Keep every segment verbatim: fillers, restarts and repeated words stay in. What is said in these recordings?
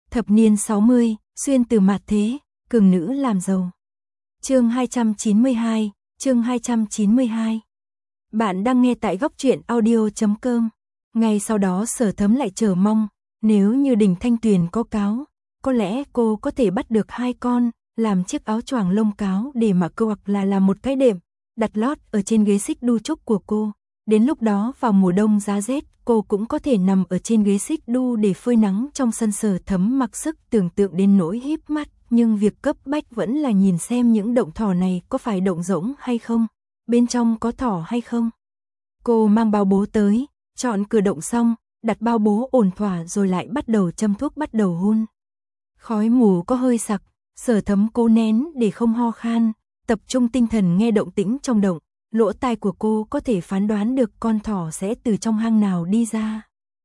Thập niên sáu mươi, xuyên từ mạt thế, cường nữ làm giàu. Chương hai trăm chín mươi hai, chương hai trăm chín mươi hai. Bạn đang nghe tại góc truyện audio chấm com. Ngay sau đó Sở Thấm lại chờ mong, nếu như Đình Thanh Tuyền có cáo, có lẽ cô có thể bắt được hai con, làm chiếc áo choàng lông cáo để mà cô, hoặc là làm một cái đệm, đặt lót ở trên ghế xích đu trúc của cô. Đến lúc đó vào mùa đông giá rét, cô cũng có thể nằm ở trên ghế xích đu để phơi nắng trong sân. Sở Thấm mặc sức tưởng tượng đến nỗi híp mắt, nhưng việc cấp bách vẫn là nhìn xem những động thỏ này có phải động rỗng hay không, bên trong có thỏ hay không. Cô mang bao bố tới, chọn cửa động xong, đặt bao bố ổn thỏa rồi lại bắt đầu châm thuốc, bắt đầu hun. Khói mù có hơi sặc, Sở Thấm cố nén để không ho khan, tập trung tinh thần nghe động tĩnh trong động. Lỗ tai của cô có thể phán đoán được con thỏ sẽ từ trong hang nào đi ra.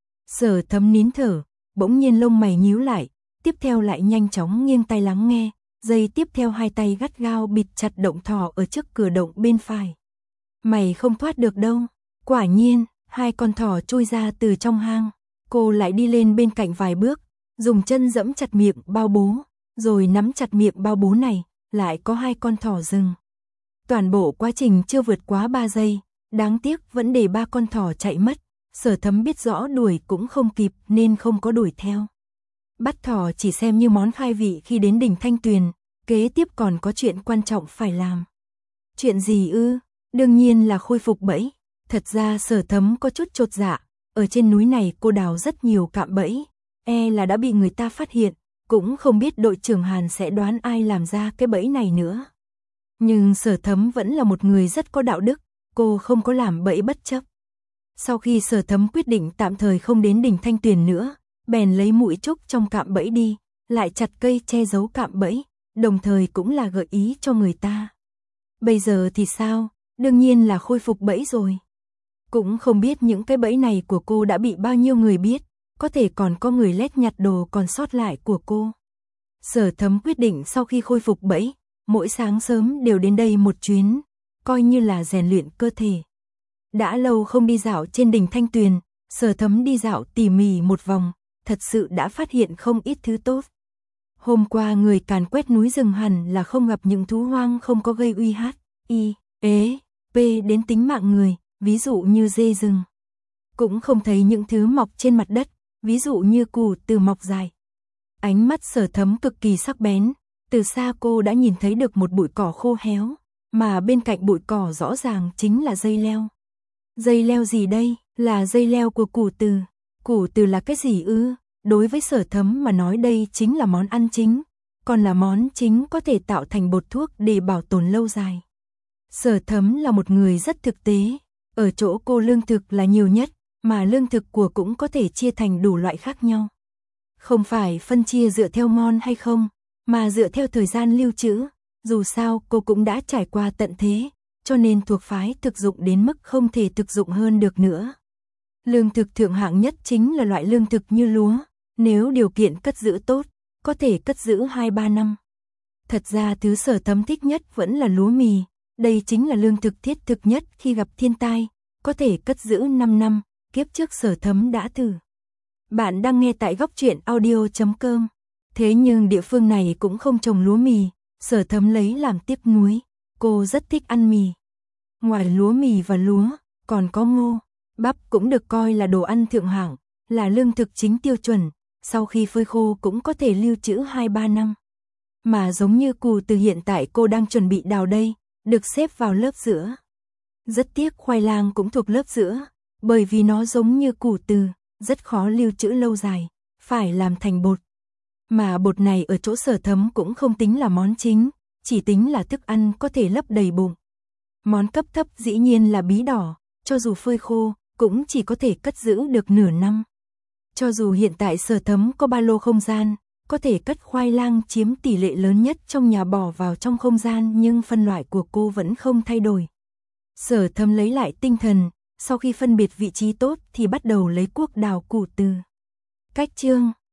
Sở Thấm nín thở, bỗng nhiên lông mày nhíu lại, tiếp theo lại nhanh chóng nghiêng tai lắng nghe, giây tiếp theo hai tay gắt gao bịt chặt động thỏ ở trước cửa động bên phải. Mày không thoát được đâu. Quả nhiên, hai con thỏ chui ra từ trong hang. Cô lại đi lên bên cạnh vài bước, dùng chân giẫm chặt miệng bao bố, rồi nắm chặt miệng bao bố này, lại có hai con thỏ dừng. Toàn bộ quá trình chưa vượt quá ba giây, đáng tiếc vẫn để ba con thỏ chạy mất. Sở Thấm biết rõ đuổi cũng không kịp nên không có đuổi theo. Bắt thỏ chỉ xem như món khai vị khi đến Đình Thanh Tuyền, kế tiếp còn có chuyện quan trọng phải làm. Chuyện gì ư? Đương nhiên là khôi phục bẫy. Thật ra Sở Thấm có chút chột dạ, ở trên núi này cô đào rất nhiều cạm bẫy, e là đã bị người ta phát hiện, cũng không biết đội trưởng Hàn sẽ đoán ai làm ra cái bẫy này nữa. Nhưng Sở Thấm vẫn là một người rất có đạo đức, cô không có làm bẫy bất chấp. Sau khi Sở Thấm quyết định tạm thời không đến Đình Thanh Tuyền nữa, bèn lấy mũi trúc trong cạm bẫy đi, lại chặt cây che giấu cạm bẫy, đồng thời cũng là gợi ý cho người ta. Bây giờ thì sao? Đương nhiên là khôi phục bẫy rồi. Cũng không biết những cái bẫy này của cô đã bị bao nhiêu người biết, có thể còn có người lét nhặt đồ còn sót lại của cô. Sở Thấm quyết định sau khi khôi phục bẫy, mỗi sáng sớm đều đến đây một chuyến, coi như là rèn luyện cơ thể. Đã lâu không đi dạo trên Đình Thanh Tuyền, Sở Thấm đi dạo tỉ mỉ một vòng, thật sự đã phát hiện không ít thứ tốt. Hôm qua người càn quét núi rừng hẳn là không gặp những thú hoang không có gây uy hiếp, y, ế, p đến tính mạng người, ví dụ như dê rừng. Cũng không thấy những thứ mọc trên mặt đất, ví dụ như củ từ mọc dài. Ánh mắt Sở Thấm cực kỳ sắc bén. Từ xa cô đã nhìn thấy được một bụi cỏ khô héo, mà bên cạnh bụi cỏ rõ ràng chính là dây leo. Dây leo gì đây? Là dây leo của củ từ. Củ từ là cái gì ư? Đối với Sở Thấm mà nói đây chính là món ăn chính, còn là món chính có thể tạo thành bột thuốc để bảo tồn lâu dài. Sở Thấm là một người rất thực tế, ở chỗ cô lương thực là nhiều nhất, mà lương thực của cũng có thể chia thành đủ loại khác nhau. Không phải phân chia dựa theo ngon hay không, mà dựa theo thời gian lưu trữ. Dù sao cô cũng đã trải qua tận thế, cho nên thuộc phái thực dụng đến mức không thể thực dụng hơn được nữa. Lương thực thượng hạng nhất chính là loại lương thực như lúa, nếu điều kiện cất giữ tốt, có thể cất giữ hai ba năm. Thật ra thứ Sở Thấm thích nhất vẫn là lúa mì, đây chính là lương thực thiết thực nhất khi gặp thiên tai, có thể cất giữ năm năm, kiếp trước Sở Thấm đã thử. Bạn đang nghe tại góc truyện audio chấm com. Thế nhưng địa phương này cũng không trồng lúa mì, Sở Thấm lấy làm tiếc nuối. Cô rất thích ăn mì. Ngoài lúa mì và lúa, còn có ngô, bắp cũng được coi là đồ ăn thượng hạng, là lương thực chính tiêu chuẩn, sau khi phơi khô cũng có thể lưu trữ hai ba năm. Mà giống như củ từ hiện tại cô đang chuẩn bị đào đây, được xếp vào lớp giữa. Rất tiếc khoai lang cũng thuộc lớp giữa, bởi vì nó giống như củ từ, rất khó lưu trữ lâu dài, phải làm thành bột. Mà bột này ở chỗ Sở Thấm cũng không tính là món chính, chỉ tính là thức ăn có thể lấp đầy bụng. Món cấp thấp dĩ nhiên là bí đỏ, cho dù phơi khô, cũng chỉ có thể cất giữ được nửa năm. Cho dù hiện tại Sở Thấm có ba lô không gian, có thể cất khoai lang chiếm tỷ lệ lớn nhất trong nhà bỏ vào trong không gian, nhưng phân loại của cô vẫn không thay đổi. Sở Thấm lấy lại tinh thần, sau khi phân biệt vị trí tốt thì bắt đầu lấy cuốc đào củ từ. Cách chương